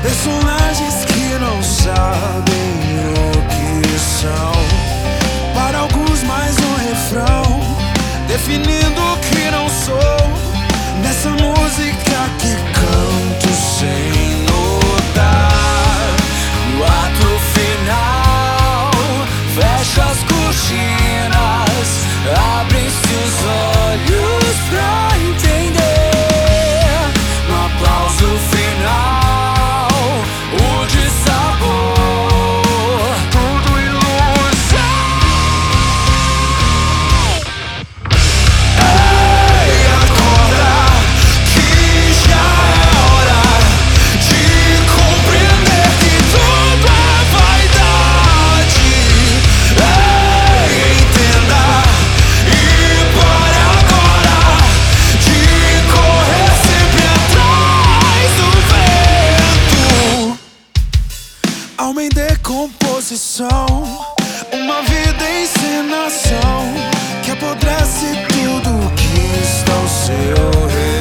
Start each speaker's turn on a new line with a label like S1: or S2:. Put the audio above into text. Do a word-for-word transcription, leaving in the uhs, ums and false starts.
S1: Personagens que não sabem o que são. Para alguns mais um refrão, definindo o que não sou. Nessa música que canto sem notar. No ato final, fecho as cortinas, abrem-se os olhos pra entender. No aplauso final, o dissabor, tudo ilusão. Ei, acorda, que já é hora de compreender que tudo é vaidade. Ei, entenda e pare agora de correr sempre atrás do vento. Alma em decomposição, uma vida em encenação que apodrece tudo que está ao seu redor.